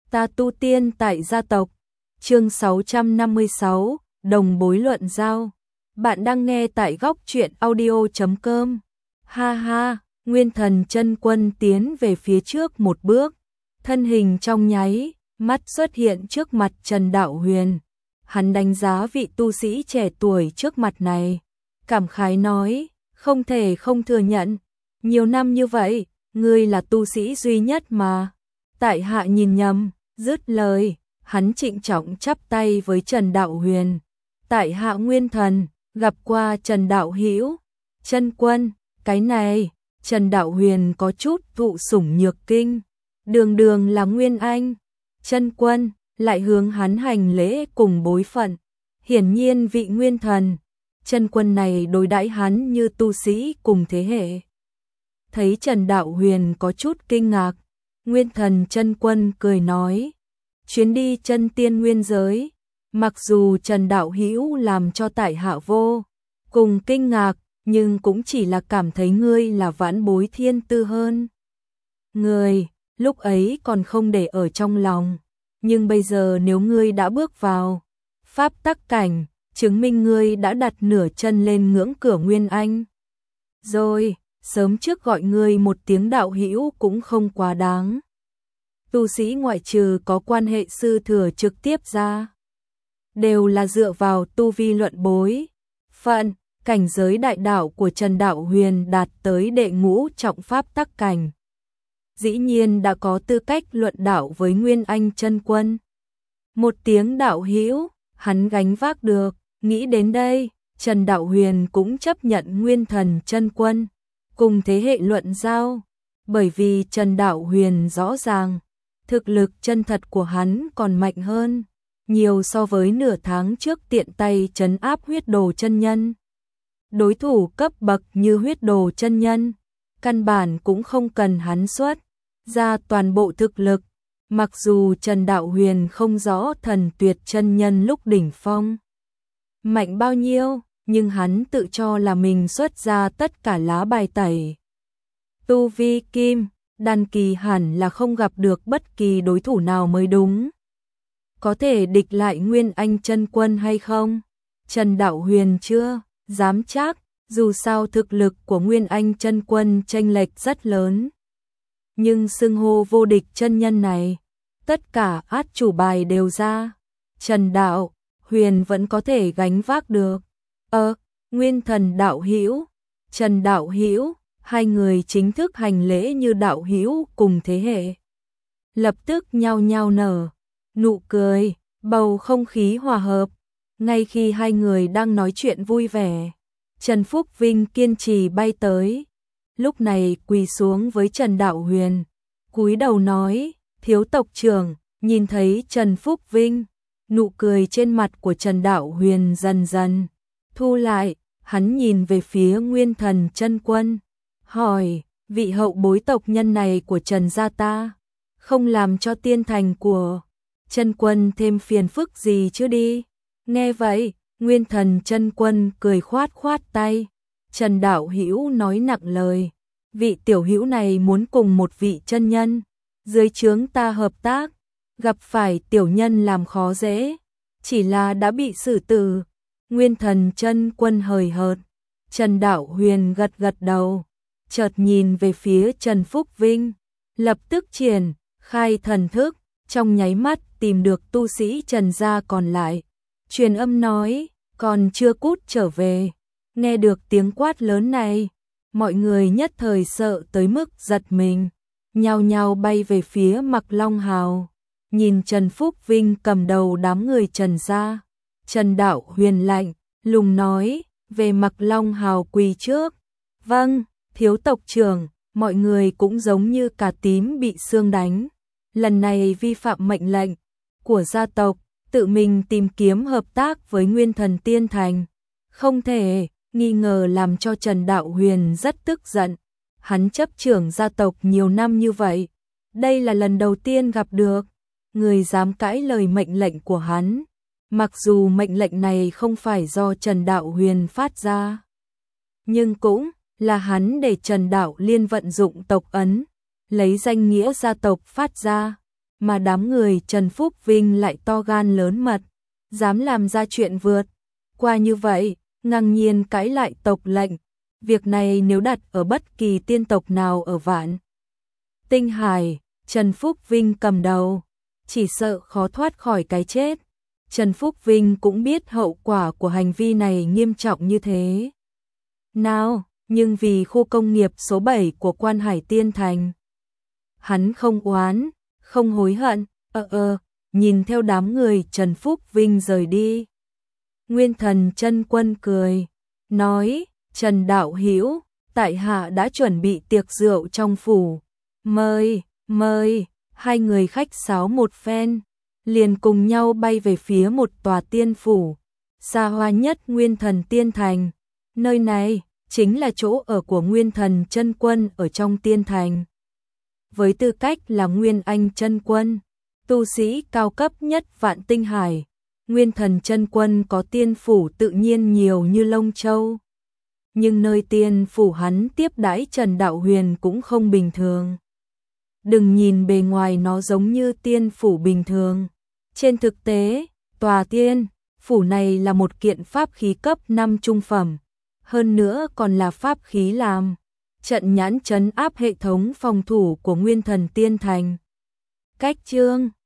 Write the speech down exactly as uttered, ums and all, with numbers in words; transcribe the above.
Ta tu tiên tại gia tộc. Chương sáu trăm năm mươi sáu, đồng bối luận giao. Bạn đang nghe tại góc truyện audio chấm com. Ha ha, Nguyên Thần Chân Quân tiến về phía trước một bước, thân hình trong nháy mắt xuất hiện trước mặt Trần Đạo Huyền. Hắn đánh giá vị tu sĩ trẻ tuổi trước mặt này, cảm khái nói, không thể không thừa nhận, nhiều năm như vậy, ngươi là tu sĩ duy nhất mà tại hạ nhìn nhầm. Dứt lời, hắn trịnh trọng chắp tay với Trần Đạo Huyền. Tại hạ Nguyên Thần, gặp qua Trần Đạo Hữu. Chân Quân, cái này, Trần Đạo Huyền có chút thụ sủng nhược kinh. Đường đường là Nguyên Anh. Chân Quân, lại hướng hắn hành lễ cùng bối phận. Hiển nhiên vị Nguyên Thần, Chân Quân này đối đãi hắn như tu sĩ cùng thế hệ. Thấy Trần Đạo Huyền có chút kinh ngạc, Nguyên Thần Chân Quân cười nói, chuyến đi chân tiên nguyên giới, mặc dù Trần Đạo Hữu làm cho tại hạ vô cùng kinh ngạc, nhưng cũng chỉ là cảm thấy ngươi là vãn bối thiên tư hơn người, lúc ấy còn không để ở trong lòng, nhưng bây giờ nếu ngươi đã bước vào pháp tắc cảnh, chứng minh ngươi đã đặt nửa chân lên ngưỡng cửa Nguyên Anh. Rồi, sớm trước gọi ngươi một tiếng đạo hữu cũng không quá đáng. Tu sĩ ngoại trừ có quan hệ sư thừa trực tiếp ra, đều là dựa vào tu vi luận bối phận. Cảnh giới đại đạo của Trần Đạo Huyền đạt tới đệ ngũ trọng pháp tắc cảnh, dĩ nhiên đã có tư cách luận đạo với Nguyên Anh Chân Quân. Một tiếng đạo hữu, hắn gánh vác được. Nghĩ đến đây, Trần Đạo Huyền cũng chấp nhận Nguyên Thần Chân Quân cùng thế hệ luận giao, bởi vì Trần Đạo Huyền rõ ràng thực lực chân thật của hắn còn mạnh hơn nhiều so với nửa tháng trước tiện tay trấn áp Huyết Đồ chân nhân. Đối thủ cấp bậc như Huyết Đồ chân nhân, căn bản cũng không cần hắn xuất ra toàn bộ thực lực. Mặc dù Trần Đạo Huyền không rõ Thần Tuyệt chân nhân lúc đỉnh phong mạnh bao nhiêu, nhưng hắn tự cho là mình xuất ra tất cả lá bài tẩy. Tu vi kim đan kỳ hẳn là không gặp được bất kỳ đối thủ nào mới đúng. Có thể địch lại Nguyên Anh Chân Quân hay không? Trần Đạo Huyền chưa dám chắc, dù sao thực lực của Nguyên Anh Chân Quân chênh lệch rất lớn. Nhưng xưng hô vô địch chân nhân này, tất cả át chủ bài đều ra, Trần Đạo Huyền vẫn có thể gánh vác được. Ơ, Nguyên Thần đạo hữu, Trần Đạo hữu, hai người chính thức hành lễ như đạo hữu cùng thế hệ. Lập tức nhao nhao nở nụ cười, bầu không khí hòa hợp. Ngay khi hai người đang nói chuyện vui vẻ, Trần Phúc Vinh kiên trì bay tới, lúc này quỳ xuống với Trần Đạo Huyền, cúi đầu nói, thiếu tộc trưởng. Nhìn thấy Trần Phúc Vinh, nụ cười trên mặt của Trần Đạo Huyền dần dần thu lại, hắn nhìn về phía Nguyên Thần Chân Quân, hỏi, vị hậu bối tộc nhân này của Trần gia ta, không làm cho tiên thành của Chân Quân thêm phiền phức gì chứ đi? Nghe vậy, Nguyên Thần Chân Quân cười khoát khoát tay. Trần Đạo Hữu nói nặng lời, vị tiểu hữu này muốn cùng một vị chân nhân dưới trướng ta hợp tác, gặp phải tiểu nhân làm khó dễ, chỉ là đã bị xử tử. Nguyên Thần Chân Quân hời hợt. Trần Đạo Huyền gật gật đầu, chợt nhìn về phía Trần Phúc Vinh, lập tức triển khai thần thức, trong nháy mắt tìm được tu sĩ Trần gia còn lại, truyền âm nói, còn chưa cút trở về. Nghe được tiếng quát lớn này, mọi người nhất thời sợ tới mức giật mình, nhao nhao bay về phía Mặc Long Hào. Nhìn Trần Phúc Vinh cầm đầu đám người Trần gia, Trần Đạo Huyền lạnh lùng nói, về Mặc Long Hào quỳ trước. Vâng, thiếu tộc trưởng. Mọi người cũng giống như cà tím bị xương đánh, lần này vi phạm mệnh lệnh của gia tộc, tự mình tìm kiếm hợp tác với Nguyên Thần Tiên Thành, không thể nghi ngờ làm cho Trần Đạo Huyền rất tức giận. Hắn chấp trưởng gia tộc nhiều năm như vậy, đây là lần đầu tiên gặp được người dám cãi lời mệnh lệnh của hắn. Mặc dù mệnh lệnh này không phải do Trần Đạo Huyền phát ra, nhưng cũng là hắn để Trần Đạo Liên vận dụng tộc ấn, lấy danh nghĩa gia tộc phát ra. mà đám người Trần Phúc Vinh lại to gan lớn mật, dám làm ra chuyện vượt qua như vậy, ngang nhiên cãi lại tộc lệnh. Việc này nếu đặt ở bất kỳ tiên tộc nào ở Vạn Tinh Hải, Trần Phúc Vinh cầm đầu, chỉ sợ khó thoát khỏi cái chết. Trần Phúc Vinh cũng biết hậu quả của hành vi này nghiêm trọng như thế nào, nhưng vì khu công nghiệp số bảy của Quan Hải Tiên Thành, hắn không oán, không hối hận, ơ ơ, nhìn theo đám người Trần Phúc Vinh rời đi. Nguyên Thần Chân Quân cười, nói, Trần đạo hữu, tại hạ đã chuẩn bị tiệc rượu trong phủ, mời, mời, hai người khách sáo một phen, liền cùng nhau bay về phía một tòa tiên phủ, xa hoa nhất Nguyên Thần Tiên Thành. Nơi này chính là chỗ ở của Nguyên Thần Chân Quân ở trong tiên thành. Với tư cách là Nguyên Anh Chân Quân, tu sĩ cao cấp nhất Vạn Tinh Hải, Nguyên Thần Chân Quân có tiên phủ tự nhiên nhiều như lông châu. Nhưng nơi tiên phủ hắn tiếp đãi Trần Đạo Huyền cũng không bình thường. Đừng nhìn bề ngoài nó giống như tiên phủ bình thường. Trên thực tế, tòa tiên phủ này là một kiện pháp khí cấp năm trung phẩm, hơn nữa còn là pháp khí làm trận nhãn trấn áp hệ thống phòng thủ của Nguyên Thần Tiên Thành. Cách chương